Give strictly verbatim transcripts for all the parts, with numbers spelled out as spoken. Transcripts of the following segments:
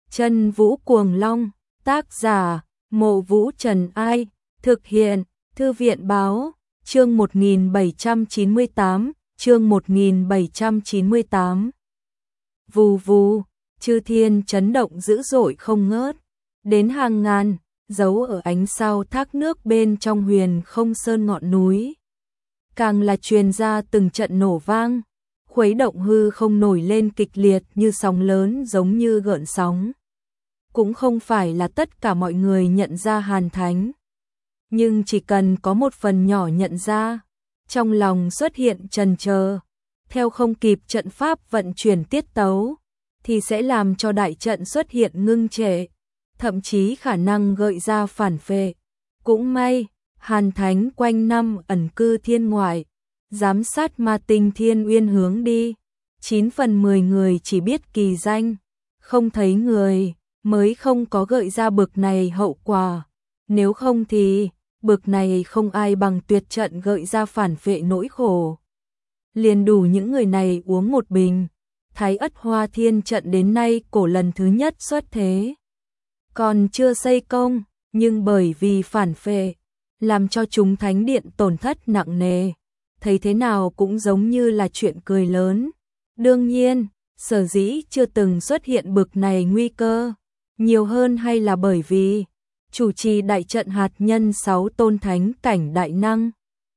Chân Vũ Cuồng Long, tác giả, Mộ Vũ Trần Ai, thực hiện, Thư viện Báo, chương một nghìn bảy trăm chín mươi tám, chương một nghìn bảy trăm chín mươi tám. Vù vù, chư thiên chấn động dữ dội không ngớt, đến hàng ngàn, giấu ở ánh sao thác nước bên trong huyền không sơn ngọn núi. Càng là truyền ra từng trận nổ vang, khuấy động hư không nổi lên kịch liệt như sóng lớn giống như gợn sóng. Cũng không phải là tất cả mọi người nhận ra Hàn Thánh, nhưng chỉ cần có một phần nhỏ nhận ra, trong lòng xuất hiện chần chờ, theo không kịp trận pháp vận chuyển tiết tấu, thì sẽ làm cho đại trận xuất hiện ngưng trệ, thậm chí khả năng gợi ra phản phệ. Cũng may, Hàn Thánh quanh năm ẩn cư thiên ngoại, giám sát ma tinh thiên uyên hướng đi, chín phần mười người chỉ biết kỳ danh, không thấy người, mới không có gợi ra bực này hậu quả. Nếu không thì, bực này không ai bằng tuyệt trận gợi ra phản phệ nỗi khổ. Liền đủ những người này uống một bình, Thái Ất Hoa Thiên trận đến nay cổ lần thứ nhất xuất thế. Còn chưa xây công, nhưng bởi vì phản phệ, làm cho chúng thánh điện tổn thất nặng nề, thấy thế nào cũng giống như là chuyện cười lớn. Đương nhiên, sở dĩ chưa từng xuất hiện bực này nguy cơ, nhiều hơn hay là bởi vì chủ trì đại trận hạt nhân sáu tôn thánh cảnh đại năng.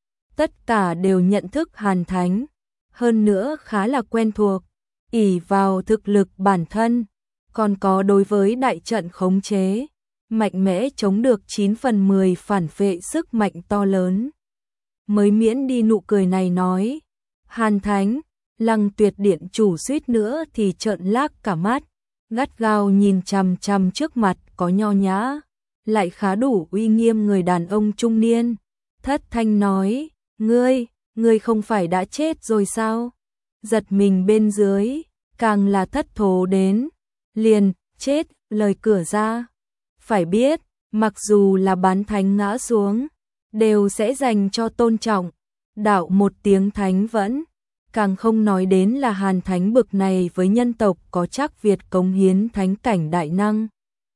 Tất cả đều nhận thức Hàn Thánh, hơn nữa khá là quen thuộc, ỷ vào thực lực bản thân, còn có đối với đại trận khống chế, mạnh mẽ chống được chín phần mười phản phệ sức mạnh to lớn. Mới miễn đi nụ cười này nói, Hàn Thánh, Lăng Tuyệt điện chủ suýt nữa thì trợn lác cả mắt, gắt gao nhìn chằm chằm trước mặt có nho nhã, lại khá đủ uy nghiêm người đàn ông trung niên, thất thanh nói, ngươi, ngươi không phải đã chết rồi sao? Giật mình bên dưới, càng là thất thố đến, liền, chết, lời cửa ra. Phải biết, mặc dù là bán thánh ngã xuống, đều sẽ dành cho tôn trọng, đạo một tiếng thánh vẫn, càng không nói đến là Hàn Thánh bực này với nhân tộc có chắc Việt cống hiến thánh cảnh đại năng.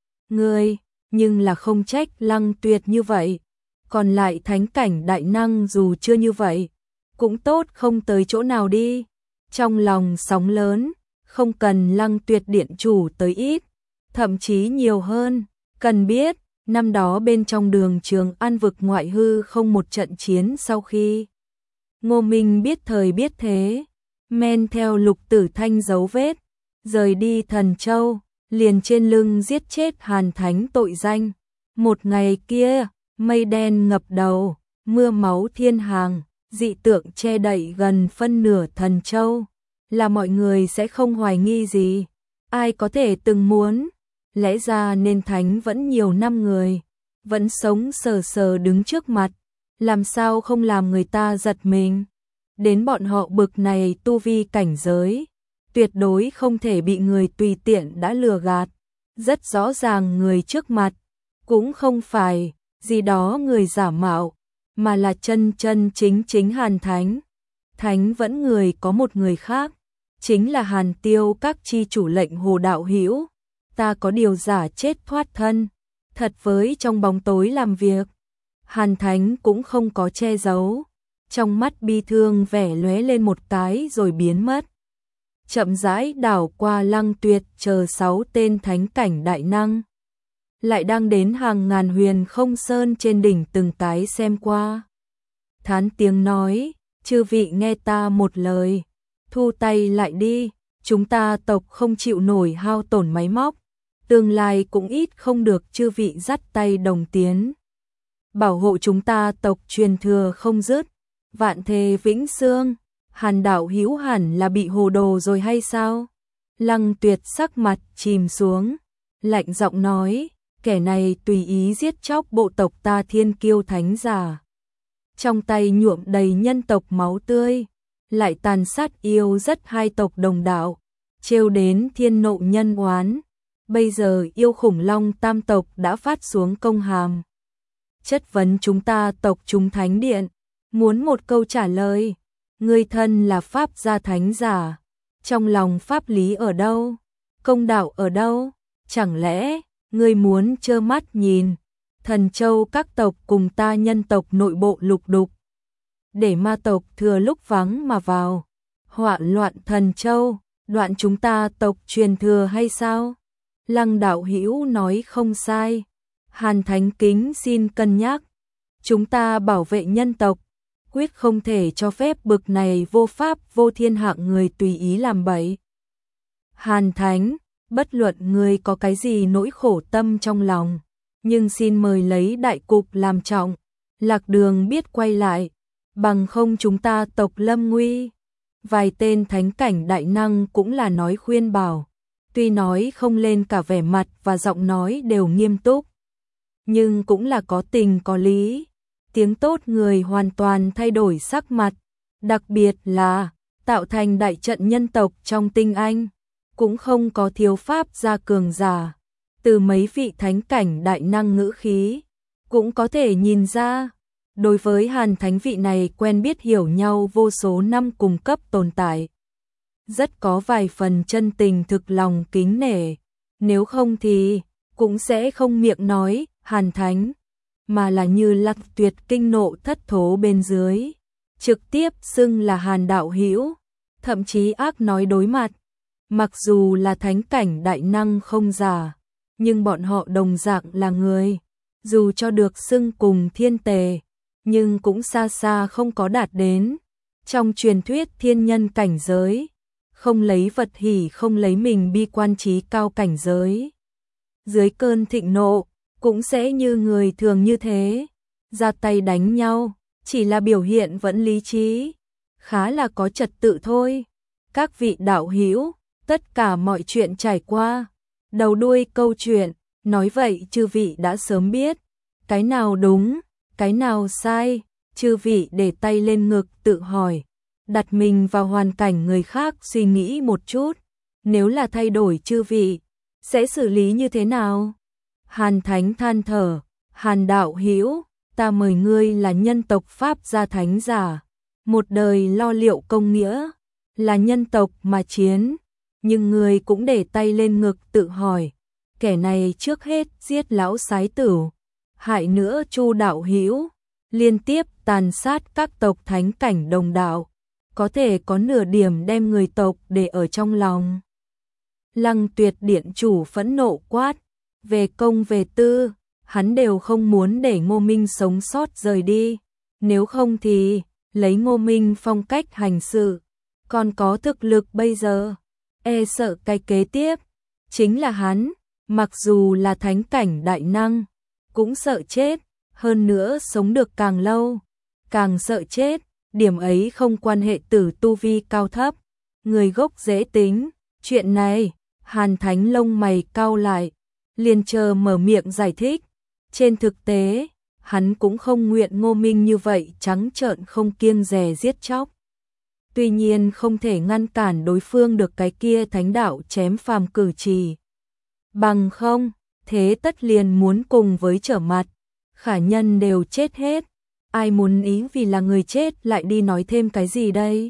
Ngươi, nhưng là không trách Lăng Tuyệt như vậy, còn lại thánh cảnh đại năng dù chưa như vậy, cũng tốt không tới chỗ nào đi. Trong lòng sóng lớn, không cần Lăng Tuyệt điện chủ tới ít, thậm chí nhiều hơn, cần biết, năm đó bên trong đường Trường An vực ngoại hư không một trận chiến sau khi Ngô Minh biết thời biết thế, men theo Lục Tử Thanh dấu vết, rời đi Thần Châu, liền trên lưng giết chết Hàn Thánh tội danh. Một ngày kia, mây đen ngập đầu, mưa máu thiên hàng, dị tượng che đậy gần phân nửa Thần Châu, là mọi người sẽ không hoài nghi gì. Ai có thể từng muốn, lẽ ra nên Thánh vẫn nhiều năm người, vẫn sống sờ sờ đứng trước mặt, làm sao không làm người ta giật mình. Đến bọn họ bực này tu vi cảnh giới, tuyệt đối không thể bị người tùy tiện đã lừa gạt. Rất rõ ràng người trước mặt, cũng không phải gì đó người giả mạo, mà là chân chân chính chính Hàn Thánh. Thánh vẫn người có một người khác, chính là Hàn Tiêu các chi chủ lệnh Hồ Đạo Hữu. Ta có điều giả chết thoát thân, thật với trong bóng tối làm việc. Hàn Thánh cũng không có che giấu, trong mắt bi thương vẻ lóe lên một cái rồi biến mất. Chậm rãi đảo qua Lăng Tuyệt chờ sáu tên thánh cảnh đại năng, lại đang đến hàng ngàn huyền không sơn trên đỉnh từng cái xem qua. Thán tiếng nói, chư vị nghe ta một lời, thu tay lại đi, chúng ta tộc không chịu nổi hao tổn máy móc, tương lai cũng ít không được chư vị dắt tay đồng tiến, bảo hộ chúng ta tộc truyền thừa không dứt, vạn thề vĩnh xương. Hàn đạo hữu hẳn là bị hồ đồ rồi hay sao? Lăng Tuyệt sắc mặt chìm xuống, lạnh giọng nói, kẻ này tùy ý giết chóc bộ tộc ta thiên kiêu thánh giả, trong tay nhuộm đầy nhân tộc máu tươi, lại tàn sát yêu rất hai tộc đồng đạo, trêu đến thiên nộ nhân oán. Bây giờ yêu khủng long tam tộc đã phát xuống công hàm, chất vấn chúng ta tộc chúng thánh điện, muốn một câu trả lời. Ngươi thân là pháp gia thánh giả, trong lòng pháp lý ở đâu, công đạo ở đâu? chẳng lẽ ngươi muốn trơ mắt nhìn Thần Châu các tộc cùng ta nhân tộc nội bộ lục đục, để ma tộc thừa lúc vắng mà vào, họa loạn Thần Châu, đoạn chúng ta tộc truyền thừa hay sao? Lăng đạo hữu nói không sai. Hàn Thánh kính xin cân nhắc. Chúng ta bảo vệ nhân tộc, quyết không thể cho phép bực này vô pháp vô thiên hạng người tùy ý làm bậy. Hàn Thánh, bất luận người có cái gì nỗi khổ tâm trong lòng, nhưng xin mời lấy đại cục làm trọng, Lạc Đường biết quay lại, bằng không chúng ta tộc lâm nguy. Vài tên thánh cảnh đại năng cũng là nói khuyên bảo, tuy nói không lên cả vẻ mặt và giọng nói đều nghiêm túc, nhưng cũng là có tình có lý. Tiếng tốt người hoàn toàn thay đổi sắc mặt, đặc biệt là tạo thành đại trận nhân tộc trong tinh anh, cũng không có thiếu pháp gia cường giả. Từ mấy vị thánh cảnh đại năng ngữ khí, cũng có thể nhìn ra, đối với Hàn Thánh vị này quen biết hiểu nhau vô số năm cùng cấp tồn tại. Rất có vài phần chân tình thực lòng kính nể, nếu không thì cũng sẽ không miệng nói Hàn Thánh, mà là như Lạc Tuyệt kinh nộ thất thố bên dưới, trực tiếp xưng là Hàn đạo hữu, thậm chí ác nói đối mặt. Mặc dù là thánh cảnh đại năng không giả, nhưng bọn họ đồng dạng là người, dù cho được xưng cùng thiên tề, nhưng cũng xa xa không có đạt đến trong truyền thuyết thiên nhân cảnh giới, không lấy vật hỷ không lấy mình bi quan trí cao cảnh giới. Dưới cơn thịnh nộ, cũng sẽ như người thường như thế, ra tay đánh nhau, chỉ là biểu hiện vẫn lý trí, khá là có trật tự thôi. Các vị đạo hữu, tất cả mọi chuyện trải qua, đầu đuôi câu chuyện, nói vậy chư vị đã sớm biết, cái nào đúng, cái nào sai, chư vị để tay lên ngực tự hỏi, đặt mình vào hoàn cảnh người khác suy nghĩ một chút, nếu là thay đổi chư vị, sẽ xử lý như thế nào? Hàn Thánh than thở, Hàn đạo hữu, ta mời ngươi là nhân tộc Pháp gia thánh giả, một đời lo liệu công nghĩa, là nhân tộc mà chiến, nhưng ngươi cũng để tay lên ngực tự hỏi, kẻ này trước hết giết lão sái tử, hại nữa Chu đạo hữu, liên tiếp tàn sát các tộc thánh cảnh đồng đạo, có thể có nửa điểm đem người tộc để ở trong lòng. Lăng Tuyệt điện chủ phẫn nộ quát, về công về tư, hắn đều không muốn để Ngô Minh sống sót rời đi, nếu không thì lấy Ngô Minh phong cách hành sự, còn có thực lực bây giờ, e sợ cái kế tiếp chính là hắn, mặc dù là thánh cảnh đại năng, cũng sợ chết, hơn nữa sống được càng lâu, càng sợ chết, điểm ấy không quan hệ tử tu vi cao thấp, người gốc dễ tính, chuyện này, Hàn Thánh lông mày cau lại, liền chờ mở miệng giải thích, trên thực tế, hắn cũng không nguyện Ngô Minh như vậy trắng trợn không kiêng dè giết chóc. Tuy nhiên không thể ngăn cản đối phương được cái kia thánh đạo chém phàm cử chỉ. Bằng không, thế tất liền muốn cùng với trở mặt, khả nhân đều chết hết, ai muốn ý vì là người chết lại đi nói thêm cái gì đây?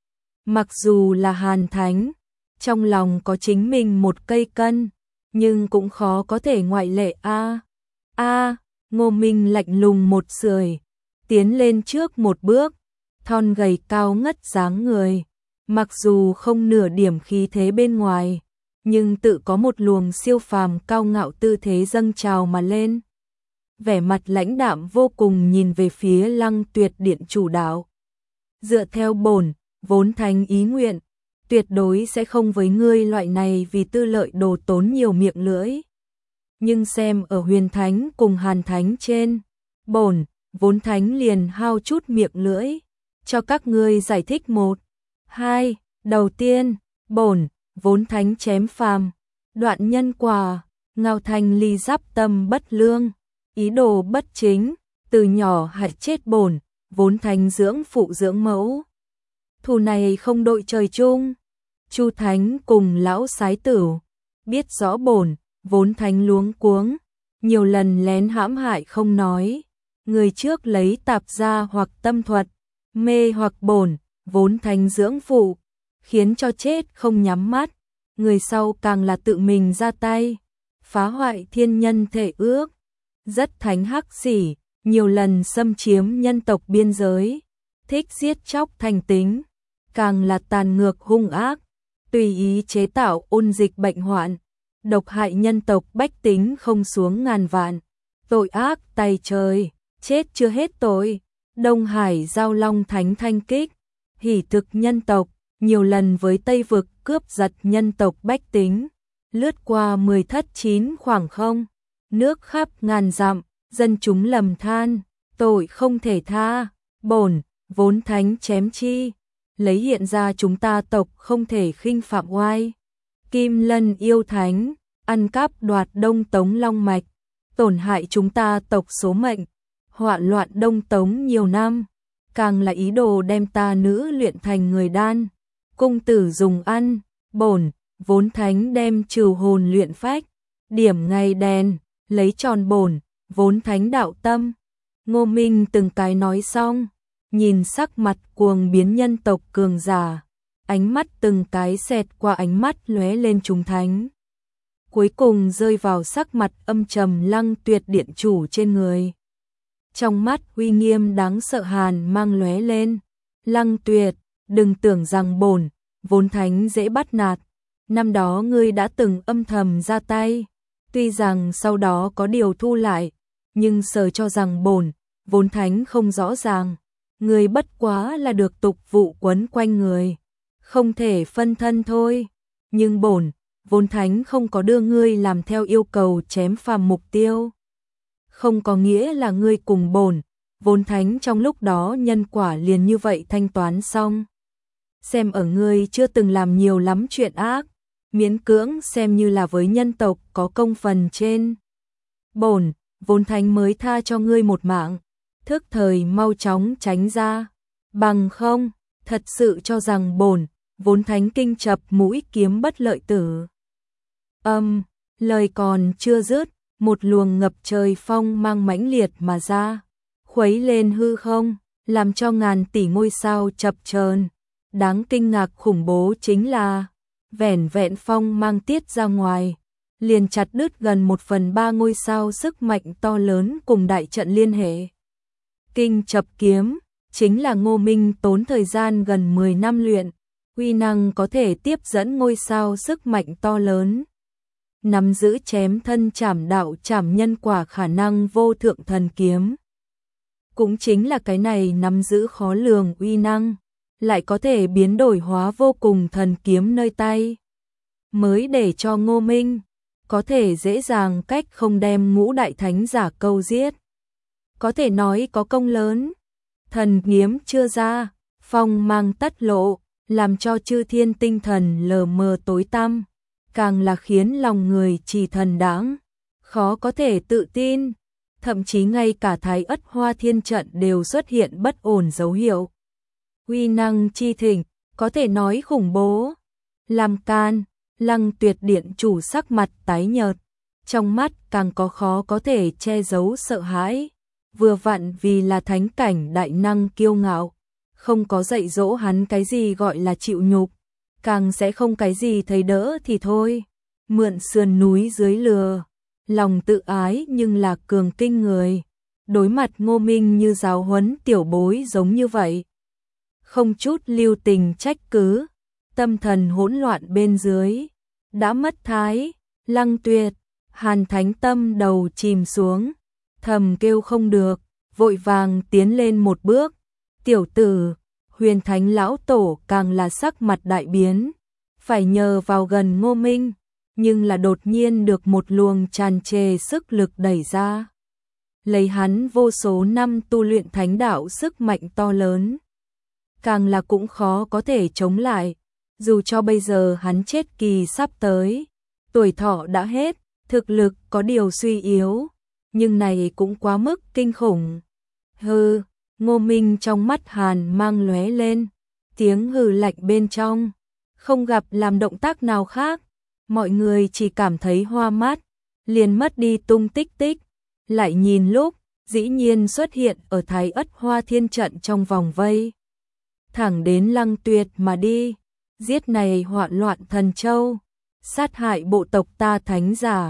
Mặc dù là Hàn Thánh, trong lòng có chính mình một cây cân, nhưng cũng khó có thể ngoại lệ a. A, Ngô Minh lạnh lùng một sưởi, tiến lên trước một bước, thon gầy cao ngất dáng người, mặc dù không nửa điểm khí thế bên ngoài, nhưng tự có một luồng siêu phàm cao ngạo tư thế dâng trào mà lên. Vẻ mặt lãnh đạm vô cùng nhìn về phía Lăng Tuyệt điện chủ đạo. Dựa theo bổn, vốn thánh ý nguyện, tuyệt đối sẽ không với ngươi loại này vì tư lợi đồ tốn nhiều miệng lưỡi. Nhưng xem ở Huyền Thánh cùng Hàn Thánh trên, bổn, vốn thánh liền hao chút miệng lưỡi, cho các ngươi giải thích một, hai, đầu tiên, bổn, vốn thánh chém phàm, đoạn nhân quả, ngao thành ly giáp tâm bất lương, ý đồ bất chính, từ nhỏ hại chết bổn, vốn thánh dưỡng phụ dưỡng mẫu. Thù này không đội trời chung. Chu Thánh cùng lão sái tử, biết rõ bổn, vốn thánh luống cuống, nhiều lần lén hãm hại không nói, người trước lấy tạp gia hoặc tâm thuật, mê hoặc bổn, vốn thánh dưỡng phụ, khiến cho chết không nhắm mắt, người sau càng là tự mình ra tay, phá hoại thiên nhân thể ước, rất thánh hắc xỉ, nhiều lần xâm chiếm nhân tộc biên giới, thích giết chóc thành tính, càng là tàn ngược hung ác, tùy ý chế tạo ôn dịch bệnh hoạn, độc hại nhân tộc bách tính không xuống ngàn vạn, tội ác tày trời, chết chưa hết tội. Đông Hải giao long thánh thanh kích, hỉ thực nhân tộc, nhiều lần với Tây vực cướp giật nhân tộc bách tính, lướt qua mười thất chín khoảng không, nước khắp ngàn dặm, dân chúng lầm than, tội không thể tha, bổn vốn thánh chém chi, lấy hiện ra chúng ta tộc không thể khinh phạm oai. Kim Lân yêu thánh, ăn cắp đoạt Đông Tống long mạch, tổn hại chúng ta tộc số mệnh, họa loạn Đông Tống nhiều năm, càng là ý đồ đem ta nữ luyện thành người đan, cung tử dùng ăn, bổn vốn thánh đem trừ hồn luyện phách, điểm ngày đèn, lấy tròn bổn vốn thánh đạo tâm. Ngô Minh từng cái nói xong, nhìn sắc mặt cuồng biến nhân tộc cường giả, ánh mắt từng cái xẹt qua ánh mắt lóe lên trùng thánh. Cuối cùng rơi vào sắc mặt âm trầm Lăng Tuyệt điện chủ trên người. Trong mắt uy nghiêm đáng sợ hàn mang lóe lên. Lăng Tuyệt, đừng tưởng rằng bổn vốn thánh dễ bắt nạt. Năm đó ngươi đã từng âm thầm ra tay, tuy rằng sau đó có điều thu lại, nhưng sở cho rằng bổn vốn thánh không rõ ràng. Ngươi bất quá là được tục vụ quấn quanh người, không thể phân thân thôi. Nhưng bổn vốn thánh không có đưa ngươi làm theo yêu cầu chém phàm mục tiêu, không có nghĩa là ngươi cùng bổn vốn thánh trong lúc đó nhân quả liền như vậy thanh toán xong. Xem ở ngươi chưa từng làm nhiều lắm chuyện ác, miễn cưỡng xem như là với nhân tộc có công phần trên. Bổn vốn thánh mới tha cho ngươi một mạng, thức thời mau chóng tránh ra, bằng không, thật sự cho rằng bổn vốn thánh kinh chập mũi kiếm bất lợi tử. Âm, lời còn chưa dứt, một luồng ngập trời phong mang mãnh liệt mà ra, khuấy lên hư không, làm cho ngàn tỷ ngôi sao chập chờn. Đáng kinh ngạc khủng bố chính là, vẻn vẹn phong mang tiết ra ngoài, liền chặt đứt gần một phần ba ngôi sao sức mạnh to lớn cùng đại trận liên hệ. Kinh chập kiếm, chính là Ngô Minh tốn thời gian gần mười năm luyện, uy năng có thể tiếp dẫn ngôi sao sức mạnh to lớn. Nắm giữ chém thân chảm đạo chảm nhân quả khả năng vô thượng thần kiếm. Cũng chính là cái này nắm giữ khó lường uy năng, lại có thể biến đổi hóa vô cùng thần kiếm nơi tay, mới để cho Ngô Minh có thể dễ dàng cách không đem ngũ đại thánh giả câu giết. Có thể nói có công lớn, thần kiếm chưa ra, phong mang tất lộ, làm cho chư thiên tinh thần lờ mờ tối tăm, càng là khiến lòng người trì thần đáng, khó có thể tự tin, thậm chí ngay cả Thái Ất Hoa Thiên trận đều xuất hiện bất ổn dấu hiệu. Uy năng chi thịnh, có thể nói khủng bố. Làm can, Lăng Tuyệt điện chủ sắc mặt tái nhợt, trong mắt càng có khó có thể che giấu sợ hãi, vừa vặn vì là thánh cảnh đại năng kiêu ngạo, không có dạy dỗ hắn cái gì gọi là chịu nhục, càng sẽ không cái gì thấy đỡ thì thôi, mượn sườn núi dưới lừa, lòng tự ái nhưng là cường kinh người, đối mặt Ngô Minh như giáo huấn tiểu bối giống như vậy. Không chút lưu tình trách cứ, tâm thần hỗn loạn bên dưới, đã mất thái, Lăng Tuyệt, Hàn Thánh tâm đầu chìm xuống, thầm kêu không được, vội vàng tiến lên một bước, tiểu tử, Huyền Thánh lão tổ càng là sắc mặt đại biến, phải nhờ vào gần Ngô Minh, nhưng là đột nhiên được một luồng tràn trề sức lực đẩy ra. Lấy hắn vô số năm tu luyện thánh đạo sức mạnh to lớn, càng là cũng khó có thể chống lại, dù cho bây giờ hắn chết kỳ sắp tới, tuổi thọ đã hết, thực lực có điều suy yếu, nhưng này cũng quá mức kinh khủng. Hừ, Ngô Minh trong mắt hàn mang lóe lên, tiếng hừ lạnh bên trong, không gặp làm động tác nào khác, mọi người chỉ cảm thấy hoa mắt, liền mất đi tung tích tích, lại nhìn lúc, dĩ nhiên xuất hiện ở Thái Ất Hoa Thiên trận trong vòng vây. Thẳng đến Lăng Tuyệt mà đi, giết này hoạn loạn thần châu, sát hại bộ tộc ta thánh giả,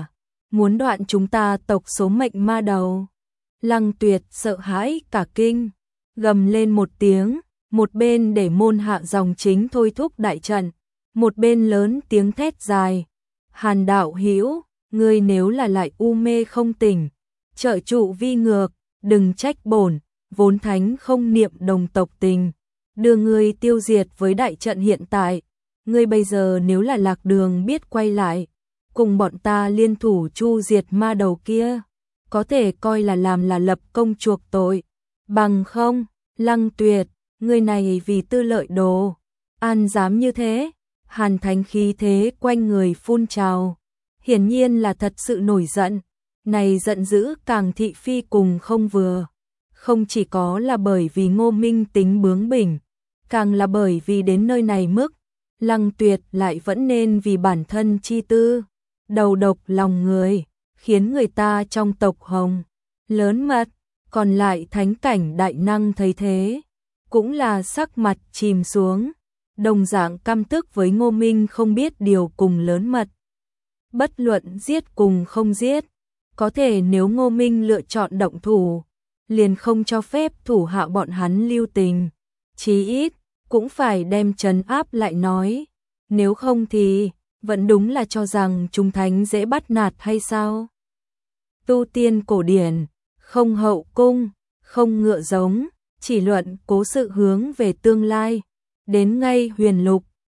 muốn đoạn chúng ta tộc số mệnh ma đầu. Lăng Tuyệt sợ hãi cả kinh, gầm lên một tiếng, một bên để môn hạ dòng chính thôi thúc đại trận, một bên lớn tiếng thét dài. Hàn đạo hữu, ngươi nếu là lại u mê không tỉnh, trợ trụ vi ngược, đừng trách bổn, vốn thánh không niệm đồng tộc tình, đưa ngươi tiêu diệt với đại trận hiện tại. Ngươi bây giờ nếu là lạc đường biết quay lại, cùng bọn ta liên thủ chu diệt ma đầu kia, có thể coi là làm là lập công chuộc tội. Bằng không, Lăng Tuyệt, ngươi này vì tư lợi đồ, an dám như thế. Hàn Thánh khí thế quanh người phun trào, hiển nhiên là thật sự nổi giận, này giận dữ càng thị phi cùng không vừa. Không chỉ có là bởi vì Ngô Minh tính bướng bỉnh, càng là bởi vì đến nơi này mức, Lăng Tuyệt lại vẫn nên vì bản thân chi tư, đầu độc lòng người, khiến người ta trong tộc Hồng lớn mật. Còn lại thánh cảnh đại năng thấy thế, cũng là sắc mặt chìm xuống, đồng dạng căm tức với Ngô Minh không biết điều cùng lớn mật. Bất luận giết cùng không giết, có thể nếu Ngô Minh lựa chọn động thủ, liền không cho phép thủ hạ bọn hắn lưu tình, chí ít cũng phải đem trấn áp lại nói, nếu không thì vẫn đúng là cho rằng chúng thánh dễ bắt nạt hay sao? Tu tiên cổ điển, không hậu cung, không ngựa giống, chỉ luận cố sự hướng về tương lai. Đến ngay huyền lục,